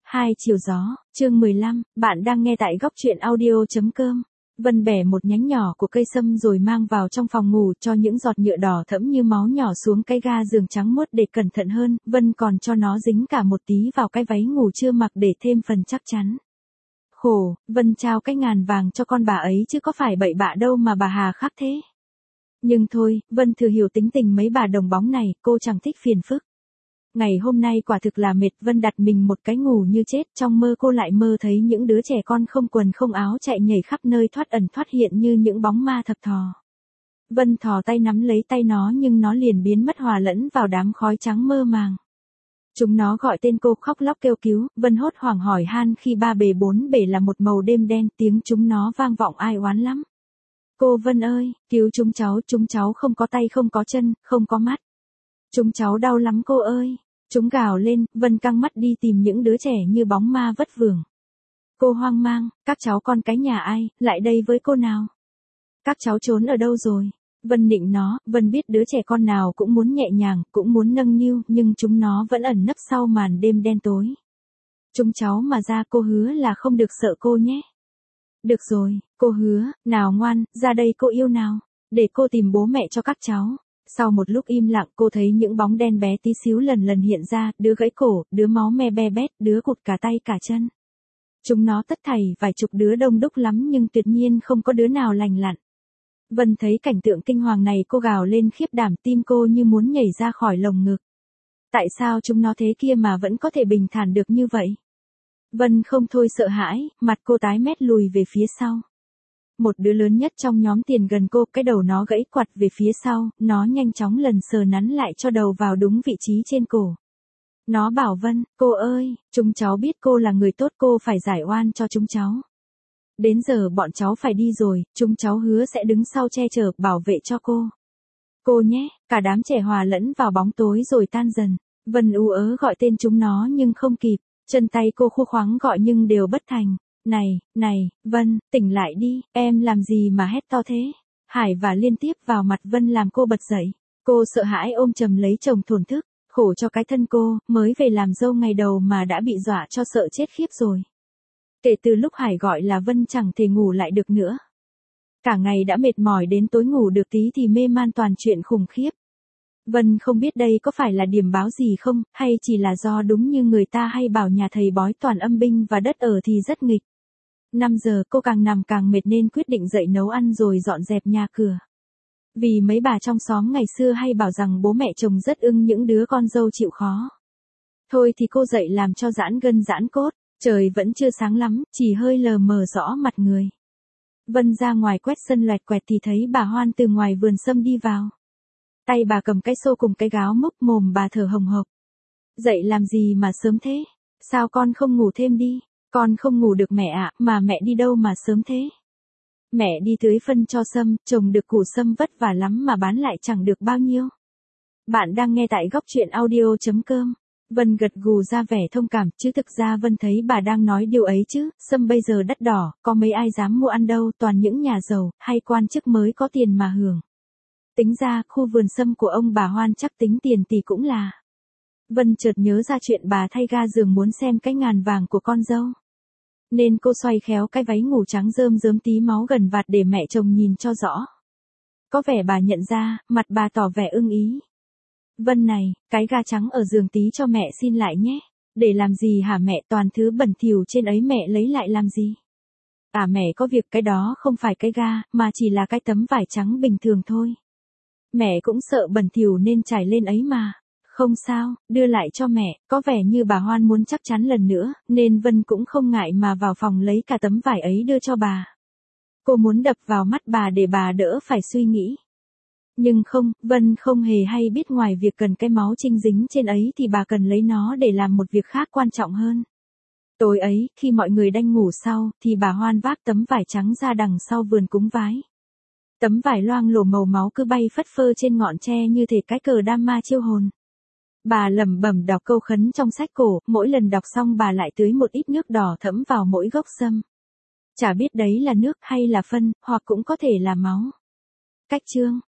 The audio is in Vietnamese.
Hai chiều gió, chương 15, bạn đang nghe tại góc truyện audio.com. Vân bẻ một nhánh nhỏ của cây sâm rồi mang vào trong phòng ngủ, cho những giọt nhựa đỏ thẫm như máu nhỏ xuống cái ga giường trắng muốt để cẩn thận hơn. Vân còn cho nó dính cả một tí vào cái váy ngủ chưa mặc để thêm phần chắc chắn. Khổ, Vân trao cái ngàn vàng cho con bà ấy chứ có phải bậy bạ đâu mà bà hà khắc thế. Nhưng thôi, Vân thừa hiểu tính tình mấy bà đồng bóng này, cô chẳng thích phiền phức. Ngày hôm nay quả thực là mệt. Vân đặt mình một cái ngủ như chết, trong mơ cô lại mơ thấy những đứa trẻ con không quần không áo chạy nhảy khắp nơi thoát ẩn thoát hiện như những bóng ma thập thò. Vân thò tay nắm lấy tay nó nhưng nó liền biến mất hòa lẫn vào đám khói trắng mơ màng. Chúng nó gọi tên cô khóc lóc kêu cứu, Vân hốt hoảng hỏi han khi ba bề bốn bể là một màu đêm đen, tiếng chúng nó vang vọng ai oán lắm. Cô Vân ơi, cứu chúng cháu không có tay không có chân, không có mắt. Chúng cháu đau lắm cô ơi. Chúng gào lên, Vân căng mắt đi tìm những đứa trẻ như bóng ma vất vưởng. Cô hoang mang, các cháu con cái nhà ai, lại đây với cô nào. Các cháu trốn ở đâu rồi? Vân nịnh nó, Vân biết đứa trẻ con nào cũng muốn nhẹ nhàng, cũng muốn nâng niu, nhưng chúng nó vẫn ẩn nấp sau màn đêm đen tối. Chúng cháu mà ra cô hứa là không được sợ cô nhé. Được rồi, cô hứa, nào ngoan, ra đây cô yêu nào, để cô tìm bố mẹ cho các cháu. Sau một lúc im lặng cô thấy những bóng đen bé tí xíu lần lần hiện ra, đứa gãy cổ, đứa máu me be bét, đứa cụt cả tay cả chân. Chúng nó tất thảy vài chục đứa đông đúc lắm nhưng tuyệt nhiên không có đứa nào lành lặn. Vân thấy cảnh tượng kinh hoàng này cô gào lên khiếp đảm, tim cô như muốn nhảy ra khỏi lồng ngực. Tại sao chúng nó thế kia mà vẫn có thể bình thản được như vậy? Vân không thôi sợ hãi, mặt cô tái mét lùi về phía sau. Một đứa lớn nhất trong nhóm tiền gần cô, cái đầu nó gãy quặt về phía sau, nó nhanh chóng lần sờ nắn lại cho đầu vào đúng vị trí trên cổ. Nó bảo Vân, cô ơi, chúng cháu biết cô là người tốt, cô phải giải oan cho chúng cháu. Đến giờ bọn cháu phải đi rồi, chúng cháu hứa sẽ đứng sau che chở, bảo vệ cho cô. Cô nhé, cả đám trẻ hòa lẫn vào bóng tối rồi tan dần. Vân ú ớ gọi tên chúng nó nhưng không kịp, chân tay cô khô khoáng gọi nhưng đều bất thành. Này, Vân, tỉnh lại đi, em làm gì mà hét to thế? Hải và liên tiếp vào mặt Vân làm cô bật dậy. Cô sợ hãi ôm chầm lấy chồng thổn thức, khổ cho cái thân cô, mới về làm dâu ngày đầu mà đã bị dọa cho sợ chết khiếp rồi. Kể từ lúc Hải gọi là Vân chẳng thể ngủ lại được nữa. Cả ngày đã mệt mỏi đến tối ngủ được tí thì mê man toàn chuyện khủng khiếp. Vân không biết đây có phải là điểm báo gì không, hay chỉ là do đúng như người ta hay bảo nhà thầy bói toàn âm binh và đất ở thì rất nghịch. 5 giờ cô càng nằm càng mệt nên quyết định dậy nấu ăn rồi dọn dẹp nhà cửa. Vì mấy bà trong xóm ngày xưa hay bảo rằng bố mẹ chồng rất ưng những đứa con dâu chịu khó. Thôi thì cô dậy làm cho giãn gân giãn cốt, trời vẫn chưa sáng lắm, chỉ hơi lờ mờ rõ mặt người. Vân ra ngoài quét sân loẹt quẹt thì thấy bà Hoan từ ngoài vườn sâm đi vào. Tay bà cầm cái xô cùng cái gáo múc, mồm bà thở hồng hộc. Dậy làm gì mà sớm thế? Sao con không ngủ thêm đi? Con không ngủ được mẹ ạ, mà mẹ đi đâu mà sớm thế? Mẹ đi tưới phân cho sâm, trồng được củ sâm vất vả lắm mà bán lại chẳng được bao nhiêu. Bạn đang nghe tại góc truyện audio.com. Vân gật gù ra vẻ thông cảm, chứ thực ra Vân thấy bà đang nói điều ấy chứ, sâm bây giờ đắt đỏ, có mấy ai dám mua ăn đâu, toàn những nhà giàu, hay quan chức mới có tiền mà hưởng. Tính ra, khu vườn sâm của ông bà Hoan chắc tính tiền tỷ cũng là. Vân chợt nhớ ra chuyện bà thay ga giường muốn xem cái ngàn vàng của con dâu. Nên cô xoay khéo cái váy ngủ trắng rơm rớm tí máu gần vạt để mẹ chồng nhìn cho rõ. Có vẻ bà nhận ra, mặt bà tỏ vẻ ưng ý. Vân này, cái ga trắng ở giường tí cho mẹ xin lại nhé. Để làm gì hả mẹ, toàn thứ bẩn thỉu trên ấy mẹ lấy lại làm gì? À mẹ có việc, cái đó không phải cái ga, mà chỉ là cái tấm vải trắng bình thường thôi. Mẹ cũng sợ bẩn thỉu nên trải lên ấy mà. Không sao, đưa lại cho mẹ, có vẻ như bà Hoan muốn chắc chắn lần nữa, nên Vân cũng không ngại mà vào phòng lấy cả tấm vải ấy đưa cho bà. Cô muốn đập vào mắt bà để bà đỡ phải suy nghĩ. Nhưng không, Vân không hề hay biết ngoài việc cần cái máu trinh dính trên ấy thì bà cần lấy nó để làm một việc khác quan trọng hơn. Tối ấy, khi mọi người đang ngủ sau, thì bà Hoan vác tấm vải trắng ra đằng sau vườn cúng vái. Tấm vải loang lổ màu máu cứ bay phất phơ trên ngọn tre như thể cái cờ đam ma chiêu hồn. Bà lẩm bẩm đọc câu khấn trong sách cổ, mỗi lần đọc xong bà lại tưới một ít nước đỏ thẫm vào mỗi gốc sâm. Chả biết đấy là nước hay là phân, hoặc cũng có thể là máu. Cách chương,